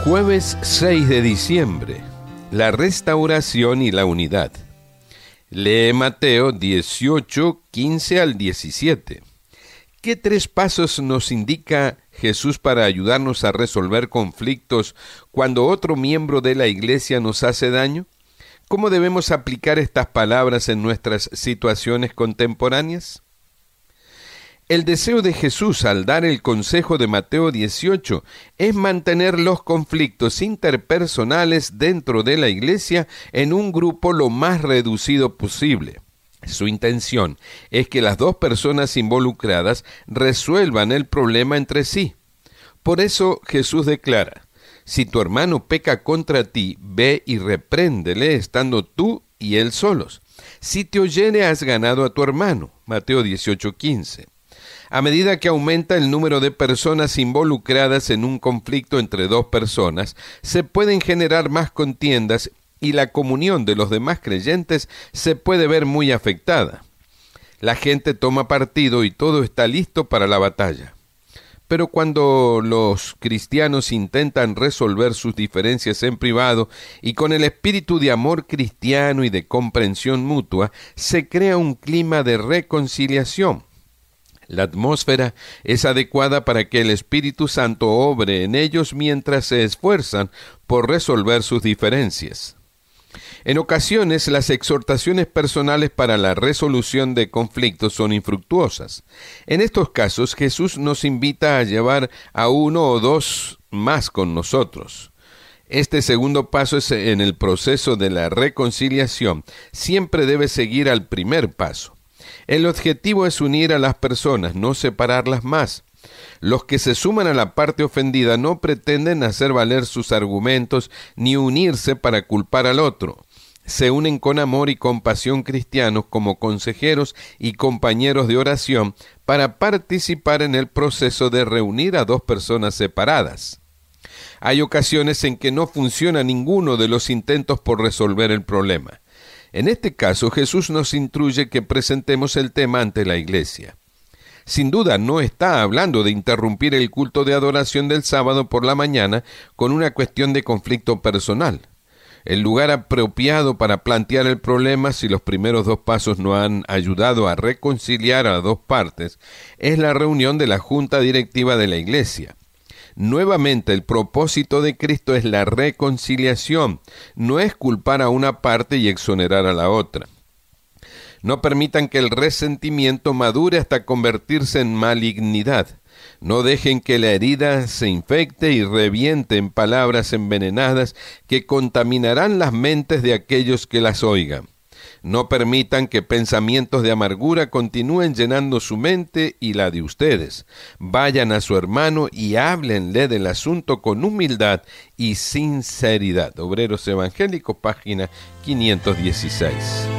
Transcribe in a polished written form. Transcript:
Jueves 6 de diciembre, la restauración y la unidad. Lee Mateo 18, 15 al 17. ¿Qué tres pasos nos indica Jesús para ayudarnos a resolver conflictos cuando otro miembro de la iglesia nos hace daño? ¿Cómo debemos aplicar estas palabras en nuestras situaciones contemporáneas? El deseo de Jesús al dar el consejo de Mateo 18 es mantener los conflictos interpersonales dentro de la iglesia en un grupo lo más reducido posible. Su intención es que las dos personas involucradas resuelvan el problema entre sí. Por eso Jesús declara: si tu hermano peca contra ti, ve y repréndele estando tú y él solos. Si te oyere, has ganado a tu hermano. Mateo 18:15. A medida que aumenta el número de personas involucradas en un conflicto entre dos personas, se pueden generar más contiendas y la comunión de los demás creyentes se puede ver muy afectada. La gente toma partido y todo está listo para la batalla. Pero cuando los cristianos intentan resolver sus diferencias en privado y con el espíritu de amor cristiano y de comprensión mutua, se crea un clima de reconciliación. La atmósfera es adecuada para que el Espíritu Santo obre en ellos mientras se esfuerzan por resolver sus diferencias. En ocasiones, las exhortaciones personales para la resolución de conflictos son infructuosas. En estos casos, Jesús nos invita a llevar a uno o dos más con nosotros. Este segundo paso en el proceso de la reconciliación siempre debe seguir al primer paso. El objetivo es unir a las personas, no separarlas más. Los que se suman a la parte ofendida no pretenden hacer valer sus argumentos ni unirse para culpar al otro. Se unen con amor y compasión cristianos como consejeros y compañeros de oración para participar en el proceso de reunir a dos personas separadas. Hay ocasiones en que no funciona ninguno de los intentos por resolver el problema. En este caso, Jesús nos instruye que presentemos el tema ante la iglesia. Sin duda, no está hablando de interrumpir el culto de adoración del sábado por la mañana con una cuestión de conflicto personal. El lugar apropiado para plantear el problema, si los primeros dos pasos no han ayudado a reconciliar a dos partes, es la reunión de la junta directiva de la iglesia. Nuevamente, el propósito de Cristo es la reconciliación, no es culpar a una parte y exonerar a la otra. No permitan que el resentimiento madure hasta convertirse en malignidad. No dejen que la herida se infecte y reviente en palabras envenenadas que contaminarán las mentes de aquellos que las oigan. No permitan que pensamientos de amargura continúen llenando su mente y la de ustedes. Vayan a su hermano y háblenle del asunto con humildad y sinceridad. Obreros Evangélicos, página 516.